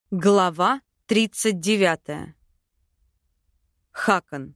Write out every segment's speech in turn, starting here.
Глава 39. Хакон.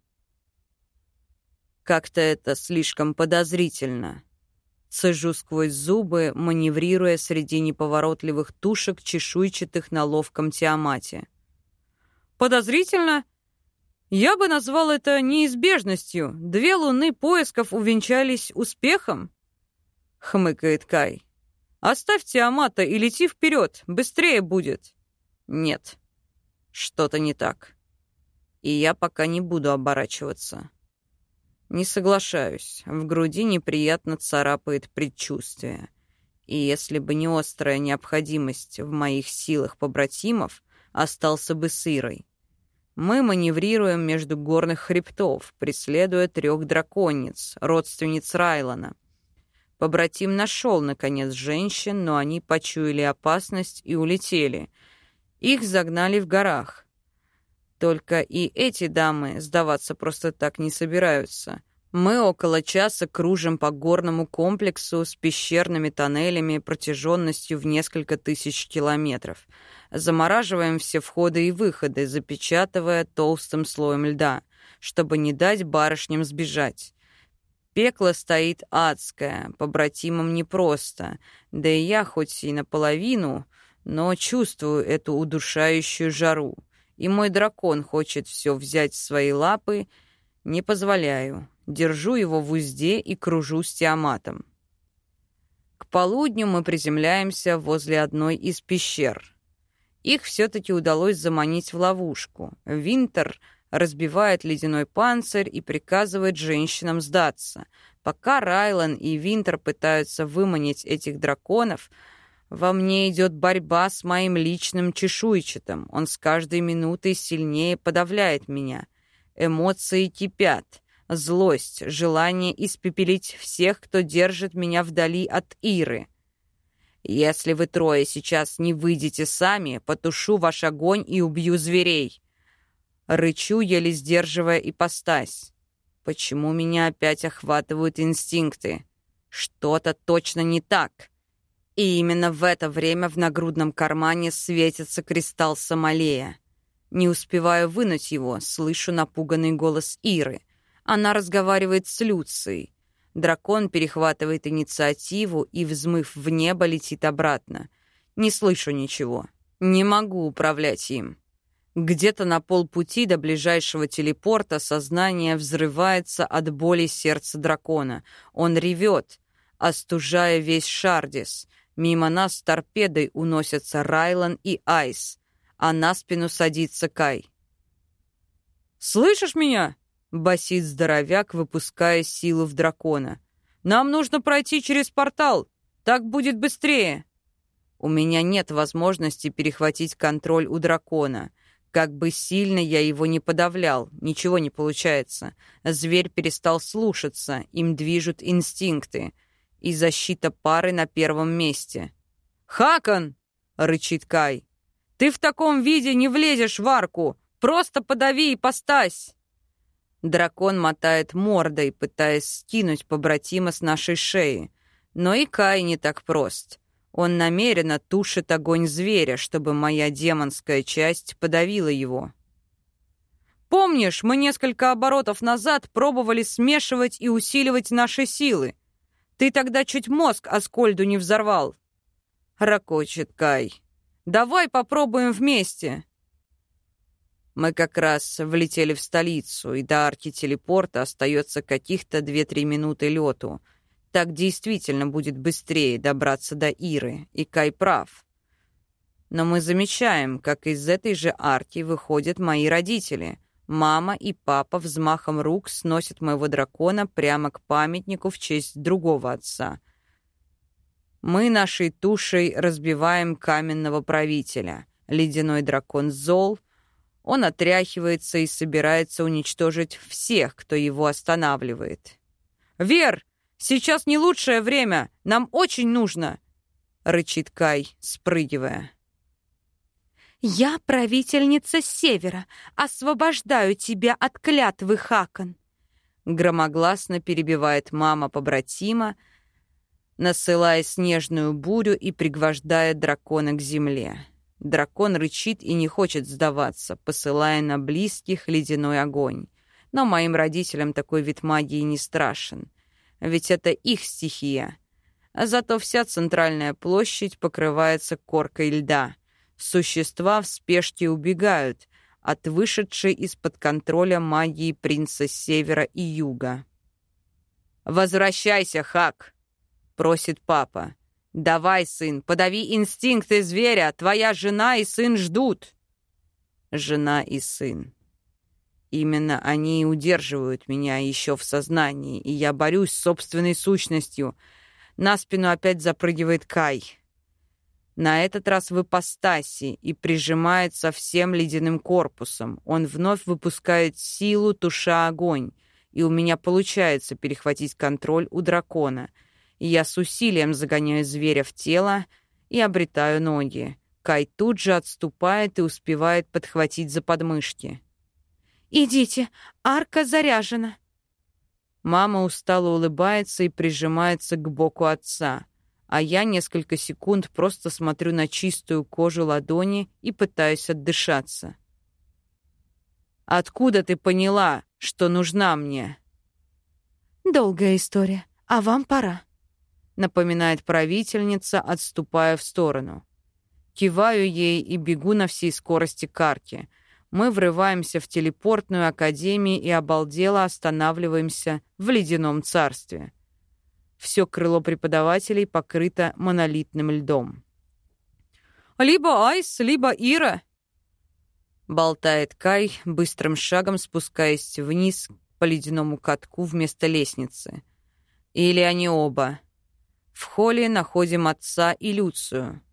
Как-то это слишком подозрительно. Цежу сквозь зубы, маневрируя среди неповоротливых тушек чешуйчатых на ловком Тиамате. Подозрительно? Я бы назвал это неизбежностью. 2 луны поисков увенчались успехом, хмыкает Кай. Оставь Тиамата и лети вперед, быстрее будет. Нет, что-то не так. И я пока не буду оборачиваться. Не соглашаюсь. В груди неприятно царапает предчувствие. И если бы не острая необходимость в моих силах побратимов, остался бы с Ирой. Мы маневрируем между горных хребтов, преследуя 3 драконниц, родственниц Райлана. Побратим нашел, наконец, женщин, но они почуяли опасность и улетели. Их загнали в горах. Только и эти дамы сдаваться просто так не собираются. Мы около часа кружим по горному комплексу с пещерными тоннелями протяженностью в несколько тысяч километров. Замораживаем все входы и выходы, запечатывая толстым слоем льда, чтобы не дать барышням сбежать. Пекло стоит адское, побратимам непросто, да и я хоть и наполовину, но чувствую эту удушающую жару, и мой дракон хочет все взять в свои лапы, не позволяю. Держу его в узде и кружу с Тиаматом. К полудню мы приземляемся возле одной из пещер. Их все-таки удалось заманить в ловушку. Винтер разбивает ледяной панцирь и приказывает женщинам сдаться. Пока Райлан и Винтер пытаются выманить этих драконов, во мне идет борьба с моим личным чешуйчатым. Он с каждой минутой сильнее подавляет меня. Эмоции кипят. Злость, желание испепелить всех, кто держит меня вдали от Иры. Если вы 3 сейчас не выйдете сами, потушу ваш огонь и убью зверей. Рычу, еле сдерживая ипостась. Почему меня опять охватывают инстинкты? Что-то точно не так. И именно в это время в нагрудном кармане светится кристалл Самалея. Не успеваю вынуть его, слышу напуганный голос Иры. Она разговаривает с Люцией. Дракон перехватывает инициативу и, взмыв в небо, летит обратно. Не слышу ничего. Не могу управлять им. Где-то на полпути до ближайшего телепорта сознание взрывается от боли сердца дракона. Он ревет, остужая весь Шардис. Мимо нас с торпедой уносятся Райлан и Айс, а на спину садится Кай. «Слышишь меня?» — басит здоровяк, выпуская силу в дракона. «Нам нужно пройти через портал. Так будет быстрее». У меня нет возможности перехватить контроль у дракона. Как бы сильно я его не подавлял, ничего не получается. Зверь перестал слушаться, им движут инстинкты. И защита пары на первом месте. «Хакон!» — рычит Кай. «Ты в таком виде не влезешь в арку! Просто подави ипостась!» Дракон мотает мордой, пытаясь скинуть побратима с нашей шеи. Но и Кай не так прост. Он намеренно тушит огонь зверя, чтобы моя демонская часть подавила его. «Помнишь, мы несколько оборотов назад пробовали смешивать и усиливать наши силы? Ты тогда чуть мозг Аскольду не взорвал!» Рокочет Кай. «Давай попробуем вместе!» Мы как раз влетели в столицу, и до арки телепорта остается каких-то 2-3 минуты лету. Так действительно будет быстрее добраться до Иры, и Кай прав. Но мы замечаем, как из этой же арки выходят мои родители. Мама и папа взмахом рук сносят моего дракона прямо к памятнику в честь другого отца. Мы нашей тушей разбиваем каменного правителя. Ледяной дракон зол. Он отряхивается и собирается уничтожить всех, кто его останавливает. «Вер, сейчас не лучшее время! Нам очень нужно!» — рычит Кай, спрыгивая. «Я правительница Севера. Освобождаю тебя от клятвы, Хакон!» Громогласно перебивает мама побратима, насылая снежную бурю и пригвождая дракона к земле. Дракон рычит и не хочет сдаваться, посылая на близких ледяной огонь. Но моим родителям такой вид магии не страшен, ведь это их стихия. А зато вся центральная площадь покрывается коркой льда. Существа в спешке убегают от вышедшей из-под контроля магии принца Севера и Юга. «Возвращайся, Хак!» — просит папа. «Давай, сын, подави инстинкты зверя, твоя жена и сын ждут». Жена и сын. Именно они и удерживают меня еще в сознании, и я борюсь с собственной сущностью. На спину опять запрыгивает Кай. На этот раз в ипостаси и прижимается всем ледяным корпусом. Он вновь выпускает силу, туша огонь, и у меня получается перехватить контроль у дракона. И я с усилием загоняю зверя в тело и обретаю ноги. Кай тут же отступает и успевает подхватить за подмышки. «Идите, арка заряжена». Мама устало улыбается и прижимается к боку отца, а я несколько секунд просто смотрю на чистую кожу ладони и пытаюсь отдышаться. «Откуда ты поняла, что нужна мне?» «Долгая история, а вам пора», — напоминает правительница, отступая в сторону. Киваю ей и бегу на всей скорости к арке. Мы врываемся в телепортную академию и обалдело останавливаемся в ледяном царстве. Все крыло преподавателей покрыто монолитным льдом. «Либо Айс, либо Ира», — болтает Кай, быстрым шагом спускаясь вниз по ледяному катку вместо лестницы. «Или они оба. В холле находим отца и Люцию».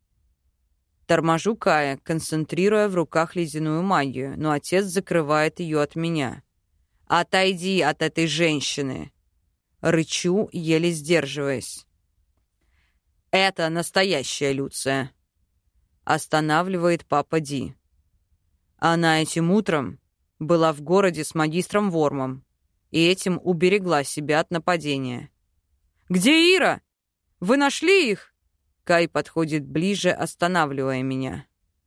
Торможу Кая, концентрируя в руках ледяную магию, но отец закрывает ее от меня. «Отойди от этой женщины!» Рычу, еле сдерживаясь. «Это настоящая Люция», — останавливает папа Ди. Она этим утром была в городе с магистром Вормом и этим уберегла себя от нападения. «Где Ира? Вы нашли их?» Кай подходит ближе, останавливая меня.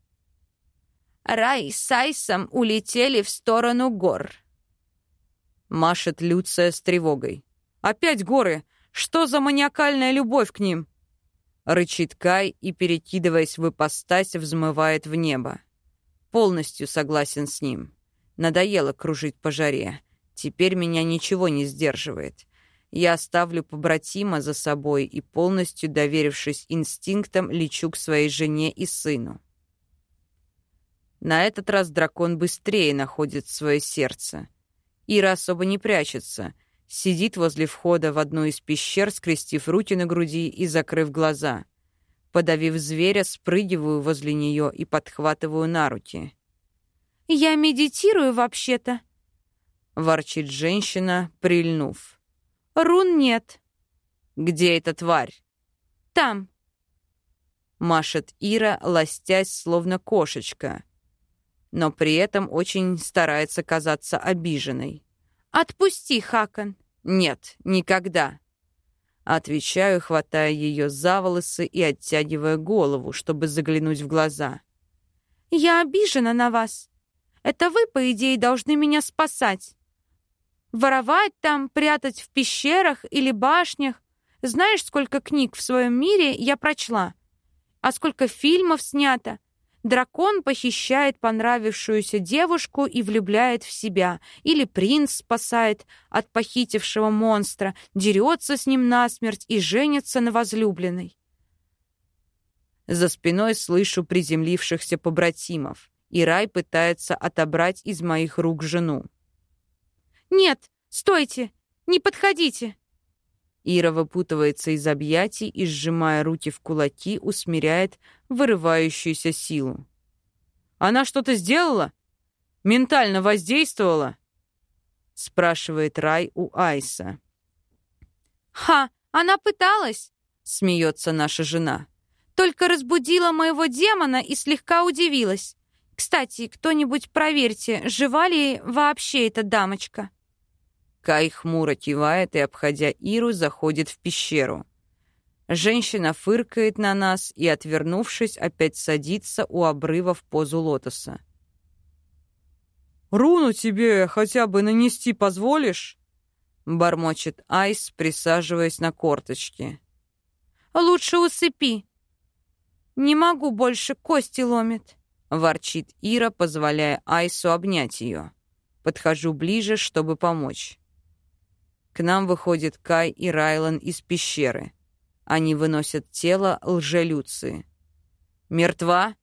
«Рай с Айсом улетели в сторону гор», — машет Люция с тревогой. «Опять горы! Что за маниакальная любовь к ним?» — рычит Кай и, перекидываясь в ипостась, взмывает в небо. Полностью согласен с ним. Надоело кружить по жаре. Теперь меня ничего не сдерживает. Я оставлю побратима за собой и, полностью доверившись инстинктам, лечу к своей жене и сыну. На этот раз дракон быстрее находит свое сердце. Ира особо не прячется. Сидит возле входа в одну из пещер, скрестив руки на груди и закрыв глаза. Подавив зверя, спрыгиваю возле нее и подхватываю на руки. «Я медитирую вообще-то», — ворчит женщина, прильнув. «Рун нет». «Где эта тварь?» «Там», — машет Ира, ластясь, словно кошечка, но при этом очень старается казаться обиженной. «Отпусти, Хакон». «Нет, никогда». Отвечаю, хватая ее за волосы и оттягивая голову, чтобы заглянуть в глаза. «Я обижена на вас. Это вы, по идее, должны меня спасать. Воровать там, прятать в пещерах или башнях. Знаешь, сколько книг в своем мире я прочла? А сколько фильмов снято? Дракон похищает понравившуюся девушку и влюбляет в себя. Или принц спасает от похитившего монстра, дерется с ним насмерть и женится на возлюбленной». За спиной слышу приземлившихся побратимов, и Рай пытается отобрать из моих рук жену. «Нет, стойте! Не подходите!» Ира выпутывается из объятий и, сжимая руки в кулаки, усмиряет вырывающуюся силу. «Она что-то сделала? Ментально воздействовала?» — спрашивает Рай у Айса. «Ха! Она пыталась!» — смеется наша жена. «Только разбудила моего демона и слегка удивилась. Кстати, кто-нибудь проверьте, жива ли вообще эта дамочка?» Кай хмуро кивает и, обходя Иру, заходит в пещеру. Женщина фыркает на нас и, отвернувшись, опять садится у обрыва в позу лотоса. «Руну тебе хотя бы нанести позволишь?» — бормочет Айс, присаживаясь на корточки. «Лучше усыпи. Не могу больше, кости ломит», — ворчит Ира, позволяя Айсу обнять ее. Подхожу ближе, чтобы помочь. К нам выходят Кай и Райлан из пещеры. Они выносят тело лжелюции. «Мертва?»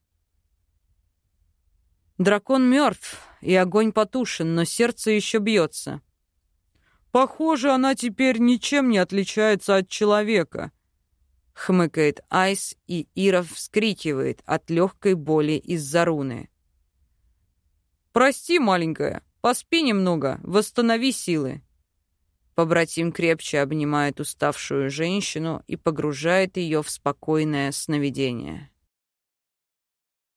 «Дракон мертв, и огонь потушен, но сердце еще бьется». «Похоже, она теперь ничем не отличается от человека», — хмыкает Айс, и Ира вскрикивает от легкой боли из-за руны. «Прости, маленькая, поспи немного, восстанови силы». Побратим крепче обнимает уставшую женщину и погружает ее в спокойное сновидение.